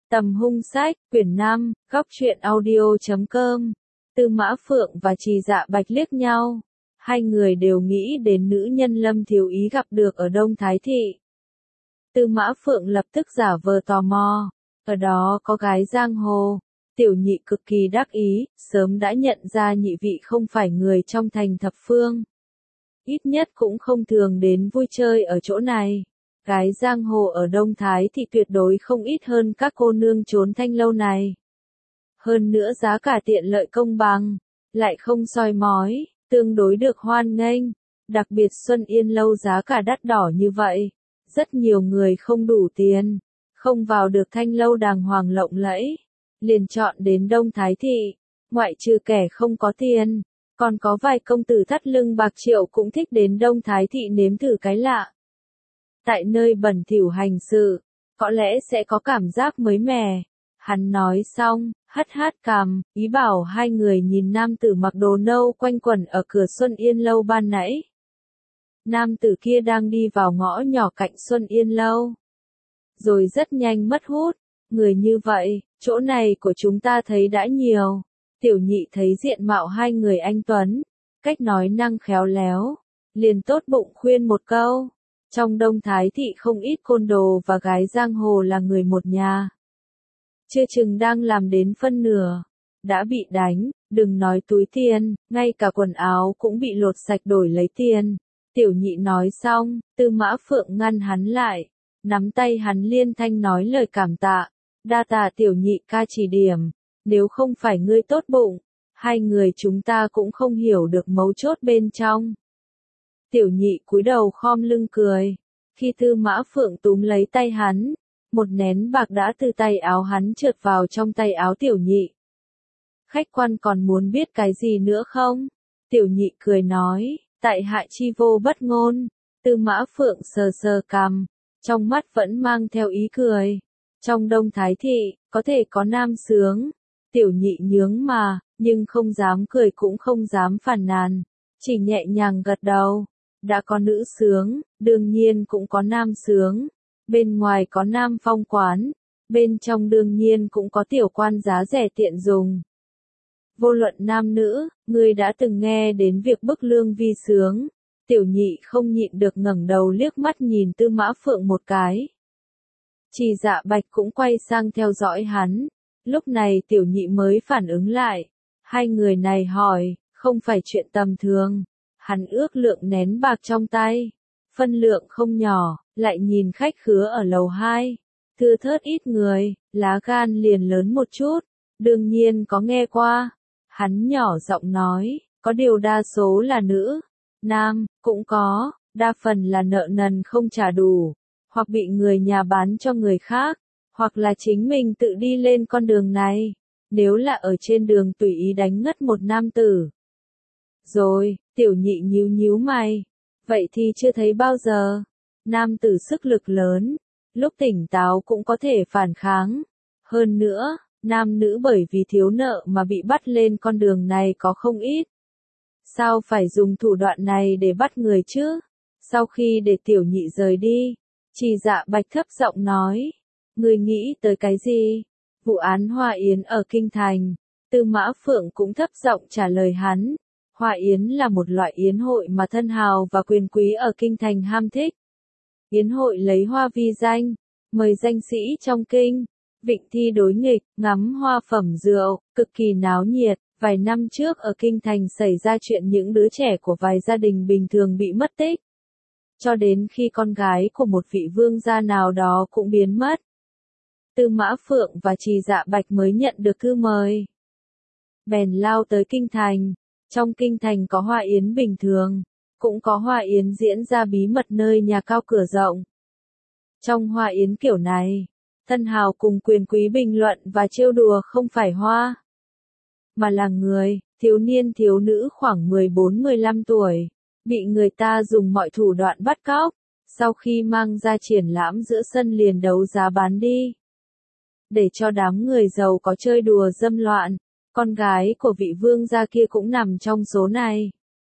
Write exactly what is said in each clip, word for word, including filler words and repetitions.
Tầm hung sách, quyển năm, góc truyện audio chấm com. Tư Mã Phượng và Trì Dạ Bạch liếc nhau. Hai người đều nghĩ đến nữ nhân Lâm Thiếu Ý gặp được ở Đông Thái Thị. Tư Mã Phượng lập tức giả vờ tò mò. Ở đó có gái giang hồ. Tiểu nhị cực kỳ đắc ý, sớm đã nhận ra nhị vị không phải người trong thành thập phương. Ít nhất cũng không thường đến vui chơi ở chỗ này. Gái giang hồ ở Đông Thái thì tuyệt đối không ít hơn các cô nương trốn thanh lâu này. Hơn nữa giá cả tiện lợi công bằng, lại không soi mói, tương đối được hoan nghênh. Đặc biệt Xuân Yên lâu giá cả đắt đỏ như vậy. Rất nhiều người không đủ tiền, không vào được thanh lâu đàng hoàng lộng lẫy. Liền chọn đến Đông Thái Thị, ngoại trừ kẻ không có tiền. Còn có vài công tử thắt lưng bạc triệu cũng thích đến Đông Thái Thị nếm thử cái lạ. Tại nơi bẩn thỉu hành sự, có lẽ sẽ có cảm giác mới mẻ. Hắn nói xong, hất hất cằm, ý bảo hai người nhìn nam tử mặc đồ nâu quanh quẩn ở cửa Xuân Yên lâu ban nãy. Nam tử kia đang đi vào ngõ nhỏ cạnh Xuân Yên lâu. Rồi rất nhanh mất hút. Người như vậy, chỗ này của chúng ta thấy đã nhiều. Tiểu nhị thấy diện mạo hai người anh tuấn, cách nói năng khéo léo, liền tốt bụng khuyên một câu. Trong Đông Thái Thị không ít côn đồ và gái giang hồ là người một nhà. Chưa chừng đang làm đến phân nửa, đã bị đánh, đừng nói túi tiền, ngay cả quần áo cũng bị lột sạch đổi lấy tiền. Tiểu nhị nói xong, Tư Mã Phượng ngăn hắn lại, nắm tay hắn liên thanh nói lời cảm tạ. Đa tạ tiểu nhị ca chỉ điểm, nếu không phải ngươi tốt bụng, hai người chúng ta cũng không hiểu được mấu chốt bên trong. Tiểu nhị cúi đầu khom lưng cười, khi Tư Mã Phượng túm lấy tay hắn, một nén bạc đã từ tay áo hắn trượt vào trong tay áo tiểu nhị. Khách quan còn muốn biết cái gì nữa không? Tiểu nhị cười nói, tại hạ chi vô bất ngôn. Tư Mã Phượng sờ sờ cằm, trong mắt vẫn mang theo ý cười. Trong Đông Thái Thị, có thể có nam sướng. Tiểu nhị nhướng mà, nhưng không dám cười cũng không dám phàn nàn. Chỉ nhẹ nhàng gật đầu. Đã có nữ sướng, đương nhiên cũng có nam sướng. Bên ngoài có nam phong quán. Bên trong đương nhiên cũng có tiểu quan giá rẻ tiện dùng. Vô luận nam nữ, ngươi đã từng nghe đến việc bức lương vi sướng. Tiểu nhị không nhịn được ngẩng đầu liếc mắt nhìn Tư Mã Phượng một cái. Trì Dạ Bạch cũng quay sang theo dõi hắn. Lúc này tiểu nhị mới phản ứng lại. Hai người này hỏi, không phải chuyện tầm thường. Hắn ước lượng nén bạc trong tay. Phân lượng không nhỏ, lại nhìn khách khứa ở lầu hai. Thưa thớt ít người, lá gan liền lớn một chút. Đương nhiên có nghe qua. Hắn nhỏ giọng nói, có điều đa số là nữ. Nam, cũng có, đa phần là nợ nần không trả đủ. Hoặc bị người nhà bán cho người khác, hoặc là chính mình tự đi lên con đường này, nếu là ở trên đường tùy ý đánh ngất một nam tử. Rồi, tiểu nhị nhíu nhíu mày, vậy thì chưa thấy bao giờ. Nam tử sức lực lớn, lúc tỉnh táo cũng có thể phản kháng. Hơn nữa, nam nữ bởi vì thiếu nợ mà bị bắt lên con đường này có không ít. Sao phải dùng thủ đoạn này để bắt người chứ? Sau khi để tiểu nhị rời đi, Trì Dạ Bạch thấp giọng nói, ngươi nghĩ tới cái gì? Vụ án Hoa Yến ở Kinh Thành. Tư Mã Phượng cũng thấp giọng trả lời hắn. Hoa Yến là một loại yến hội mà thân hào và quyền quý ở Kinh Thành ham thích. Yến hội lấy hoa vi danh, mời danh sĩ trong kinh, vịnh thi đối nghịch, ngắm hoa phẩm rượu, cực kỳ náo nhiệt. Vài năm trước ở Kinh Thành xảy ra chuyện những đứa trẻ của vài gia đình bình thường bị mất tích. Cho đến khi con gái của một vị vương gia nào đó cũng biến mất. Tư Mã Phượng và Trì Dạ Bạch mới nhận được thư mời. Bèn lao tới Kinh Thành. Trong Kinh Thành có hoa yến bình thường, cũng có hoa yến diễn ra bí mật nơi nhà cao cửa rộng. Trong hoa yến kiểu này, thân hào cùng quyền quý bình luận và trêu đùa không phải hoa, mà là người, thiếu niên thiếu nữ khoảng mười bốn mười lăm tuổi. Bị người ta dùng mọi thủ đoạn bắt cóc, sau khi mang ra triển lãm giữa sân liền đấu giá bán đi. Để cho đám người giàu có chơi đùa dâm loạn, con gái của vị vương gia kia cũng nằm trong số này.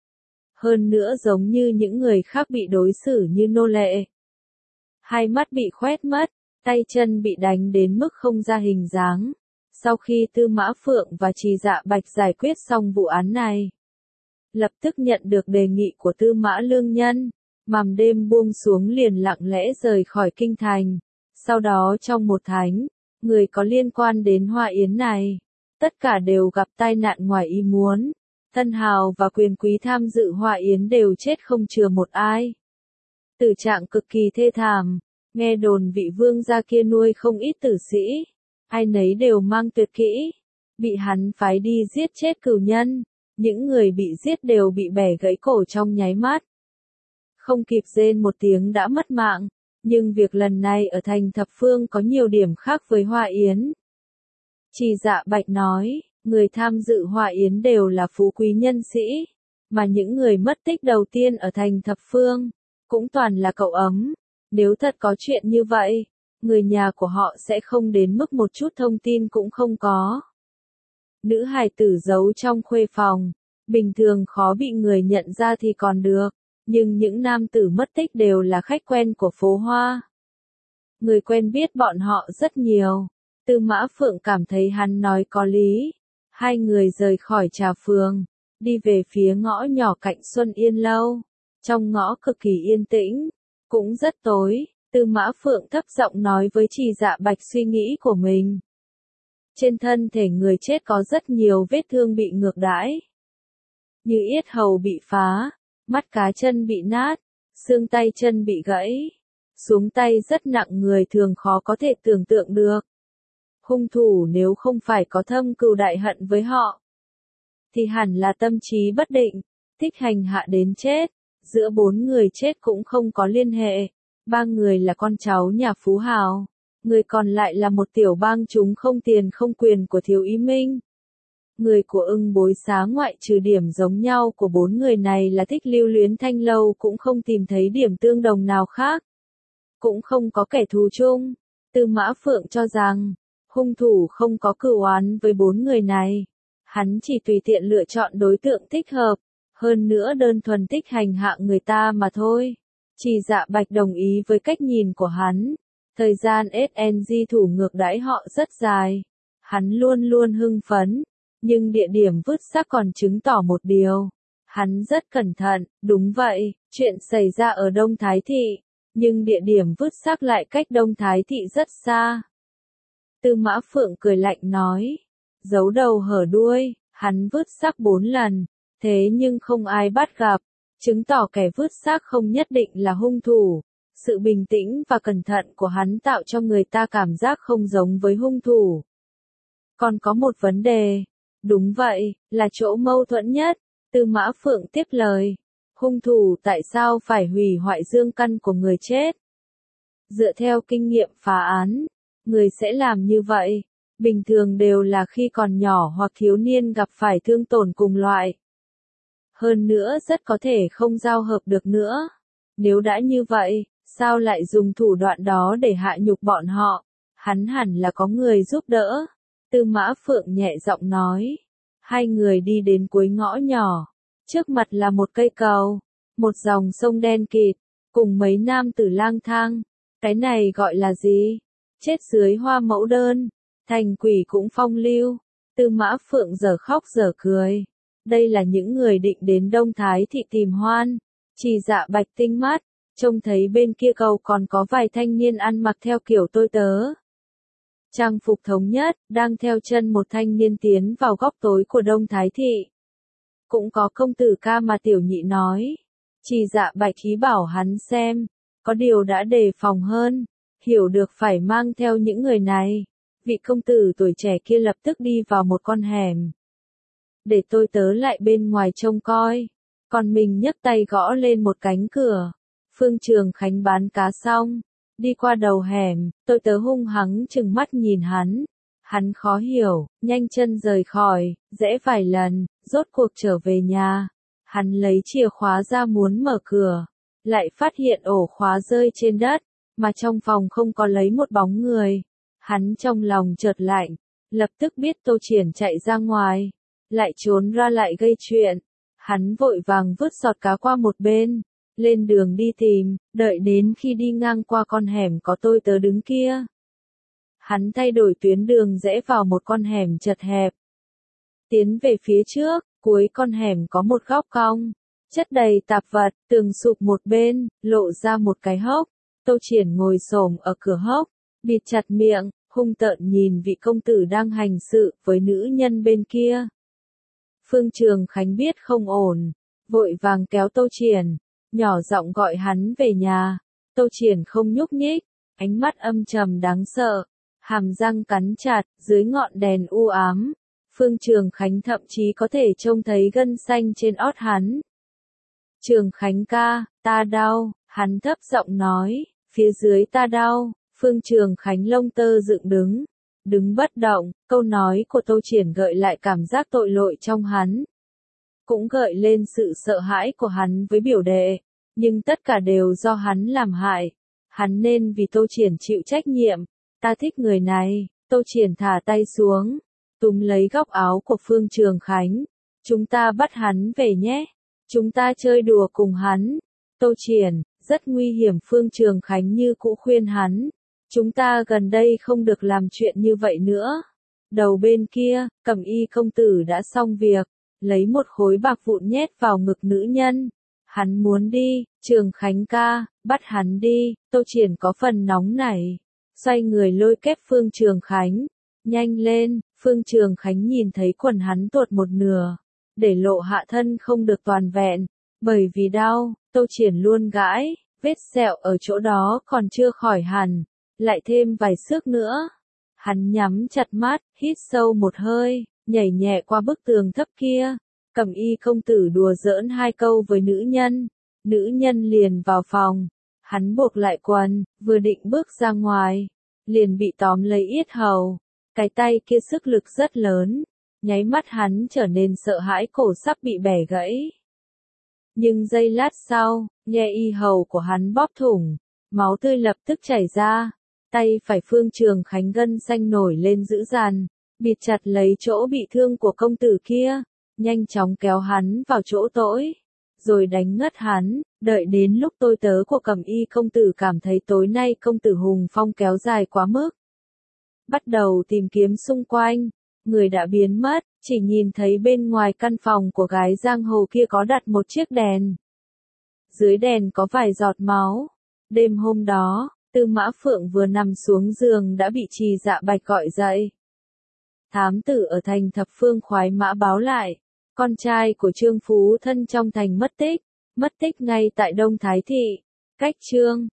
Hơn nữa giống như những người khác bị đối xử như nô lệ. Hai mắt bị khoét mất, tay chân bị đánh đến mức không ra hình dáng. Sau khi Tư Mã Phượng và Trì Dạ Bạch giải quyết xong vụ án này, lập tức nhận được đề nghị của Tư Mã Lương Nhân, màn đêm buông xuống liền lặng lẽ rời khỏi kinh thành. Sau đó trong một tháng, người có liên quan đến Hoa Yến này, tất cả đều gặp tai nạn ngoài ý muốn. Thân hào và quyền quý tham dự Hoa Yến đều chết không chừa một ai. Tử trạng cực kỳ thê thảm, nghe đồn vị vương gia kia nuôi không ít tử sĩ, ai nấy đều mang tuyệt kỹ, bị hắn phái đi giết chết cửu nhân, những người bị giết đều bị bẻ gãy cổ trong nháy mắt. Không kịp rên một tiếng đã mất mạng, nhưng việc lần này ở thành Thập Phương có nhiều điểm khác với Hoa Yến. Trì Dạ Bạch nói, người tham dự Hoa Yến đều là phú quý nhân sĩ, mà những người mất tích đầu tiên ở thành Thập Phương, cũng toàn là cậu ấm. Nếu thật có chuyện như vậy, người nhà của họ sẽ không đến mức một chút thông tin cũng không có. Nữ hài tử giấu trong khuê phòng, bình thường khó bị người nhận ra thì còn được, nhưng những nam tử mất tích đều là khách quen của phố Hoa. Người quen biết bọn họ rất nhiều. Tư Mã Phượng cảm thấy hắn nói có lý. Hai người rời khỏi Trà Phường, đi về phía ngõ nhỏ cạnh Xuân Yên Lâu. Trong ngõ cực kỳ yên tĩnh, cũng rất tối, Tư Mã Phượng thấp giọng nói với Trì Dạ Bạch suy nghĩ của mình. Trên thân thể người chết có rất nhiều vết thương bị ngược đãi, như yết hầu bị phá, mắt cá chân bị nát, xương tay chân bị gãy, xuống tay rất nặng, người thường khó có thể tưởng tượng được. Hung thủ nếu không phải có thâm cừu đại hận với họ, thì hẳn là tâm trí bất định, thích hành hạ đến chết. Giữa bốn người chết cũng không có liên hệ, ba người là con cháu nhà phú hào, người còn lại là một tiểu bang chúng không tiền không quyền của Thiếu Ý Minh. Người của Ưng Bối Xá ngoại trừ điểm giống nhau của bốn người này là thích lưu luyến thanh lâu cũng không tìm thấy điểm tương đồng nào khác. Cũng không có kẻ thù chung. Tư Mã Phượng cho rằng, hung thủ không có cửu oán với bốn người này. Hắn chỉ tùy tiện lựa chọn đối tượng thích hợp, hơn nữa đơn thuần thích hành hạ người ta mà thôi. Trì Dạ Bạch đồng ý với cách nhìn của hắn. Thời gian ét en giê thủ ngược đãi họ rất dài. Hắn luôn luôn hưng phấn. Nhưng địa điểm vứt xác còn chứng tỏ một điều. Hắn rất cẩn thận, đúng vậy, chuyện xảy ra ở Đông Thái Thị. Nhưng địa điểm vứt xác lại cách Đông Thái Thị rất xa. Tư Mã Phượng cười lạnh nói. Giấu đầu hở đuôi, hắn vứt xác bốn lần. Thế nhưng không ai bắt gặp. Chứng tỏ kẻ vứt xác không nhất định là hung thủ. Sự bình tĩnh và cẩn thận của hắn tạo cho người ta cảm giác không giống với hung thủ. Còn có một vấn đề. Đúng vậy, là chỗ mâu thuẫn nhất. Tư Mã Phượng tiếp lời. Hung thủ tại sao phải hủy hoại dương căn của người chết? Dựa theo kinh nghiệm phá án, người sẽ làm như vậy. Bình thường đều là khi còn nhỏ hoặc thiếu niên gặp phải thương tổn cùng loại. Hơn nữa rất có thể không giao hợp được nữa. Nếu đã như vậy, sao lại dùng thủ đoạn đó để hạ nhục bọn họ? Hắn hẳn là có người giúp đỡ. Tư Mã Phượng nhẹ giọng nói. Hai người đi đến cuối ngõ nhỏ. Trước mặt là một cây cầu. Một dòng sông đen kịt. Cùng mấy nam tử lang thang. Cái này gọi là gì? Chết dưới hoa mẫu đơn. Thành quỷ cũng phong lưu. Tư Mã Phượng giờ khóc giờ cười. Đây là những người định đến Đông Thái Thị tìm hoan. Trì Dạ Bạch tinh mắt. Trông thấy bên kia cầu còn có vài thanh niên ăn mặc theo kiểu tôi tớ. Trang phục thống nhất, đang theo chân một thanh niên tiến vào góc tối của Đông Thái Thị. Cũng có công tử ca mà tiểu nhị nói. Trì Dạ Bạch ý bảo hắn xem, có điều đã đề phòng hơn, hiểu được phải mang theo những người này. Vị công tử tuổi trẻ kia lập tức đi vào một con hẻm. Để tôi tớ lại bên ngoài trông coi, còn mình nhấc tay gõ lên một cánh cửa. Phương Trường Khánh bán cá xong. Đi qua đầu hẻm, tôi tớ hung hăng chừng mắt nhìn hắn. Hắn khó hiểu, nhanh chân rời khỏi, rẽ vài lần, rốt cuộc trở về nhà. Hắn lấy chìa khóa ra muốn mở cửa, lại phát hiện ổ khóa rơi trên đất, mà trong phòng không có lấy một bóng người. Hắn trong lòng chợt lạnh, lập tức biết Tô Triển chạy ra ngoài, lại trốn ra lại gây chuyện. Hắn vội vàng vứt giọt cá qua một bên. Lên đường đi tìm, đợi đến khi đi ngang qua con hẻm có tôi tớ đứng kia, Hắn thay đổi tuyến đường rẽ vào một con hẻm chật hẹp. Tiến về phía trước, cuối con hẻm có một góc cong, chất đầy tạp vật, tường sụp một bên, lộ ra một cái hốc. Tô Triển ngồi xổm ở cửa hốc, bịt chặt miệng, hung tợn nhìn vị công tử đang hành sự với nữ nhân bên kia. Phương Trường Khánh biết không ổn, vội vàng kéo Tô Triển, nhỏ giọng gọi hắn về nhà. Tô Triển không nhúc nhích, ánh mắt âm trầm đáng sợ, hàm răng cắn chặt, dưới ngọn đèn u ám. Phương Trường Khánh thậm chí có thể trông thấy gân xanh trên ót hắn. Trường Khánh ca, ta đau, hắn thấp giọng nói, phía dưới ta đau. Phương Trường Khánh lông tơ dựng đứng, đứng bất động, câu nói của Tô Triển gợi lại cảm giác tội lỗi trong hắn. Cũng gợi lên sự sợ hãi của hắn với biểu đệ, nhưng tất cả đều do hắn làm hại. Hắn nên vì Tô Triển chịu trách nhiệm, ta thích người này. Tô Triển thả tay xuống, túm lấy góc áo của Phương Trường Khánh. Chúng ta bắt hắn về nhé, chúng ta chơi đùa cùng hắn. Tô Triển, rất nguy hiểm. Phương Trường Khánh như cũ khuyên hắn. Chúng ta gần đây không được làm chuyện như vậy nữa. Đầu bên kia, Cẩm Y công tử đã xong việc, lấy một khối bạc vụn nhét vào ngực nữ nhân. Hắn muốn đi, Trường Khánh ca, bắt hắn đi. Tô Triển có phần nóng nảy, xoay người lôi kép Phương Trường Khánh. Nhanh lên. Phương Trường Khánh nhìn thấy quần hắn tuột một nửa, để lộ hạ thân không được toàn vẹn, bởi vì đau. Tô Triển luôn gãi, vết sẹo ở chỗ đó còn chưa khỏi hẳn, lại thêm vài xước nữa. Hắn nhắm chặt mắt, hít sâu một hơi, nhảy nhẹ qua bức tường thấp kia. Cẩm Y công tử đùa giỡn hai câu với nữ nhân, nữ nhân liền vào phòng. Hắn buộc lại quần, vừa định bước ra ngoài, liền bị tóm lấy yết hầu. Cái tay kia sức lực rất lớn, nháy mắt hắn trở nên sợ hãi, cổ sắp bị bẻ gãy. Nhưng giây lát sau, nghe y hầu của hắn bóp thủng, máu tươi lập tức chảy ra. Tay phải Phương Trường Khánh gân xanh nổi lên dữ dằn, bịt chặt lấy chỗ bị thương của công tử kia, nhanh chóng kéo hắn vào chỗ tỗi, rồi đánh ngất hắn. Đợi đến lúc tôi tớ của Cẩm Y công tử cảm thấy tối nay công tử hùng phong kéo dài quá mức, bắt đầu tìm kiếm xung quanh, người đã biến mất, chỉ nhìn thấy bên ngoài căn phòng của gái giang hồ kia có đặt một chiếc đèn. Dưới đèn có vài giọt máu. Đêm hôm đó, Tư Mã Phượng vừa nằm xuống giường đã bị Trì Dạ Bạch gọi dậy. Thám tử ở thành Thập Phương khoái mã báo lại, con trai của Trương Phú Thân trong thành mất tích, mất tích ngay tại Đông Thái Thị, cách Trương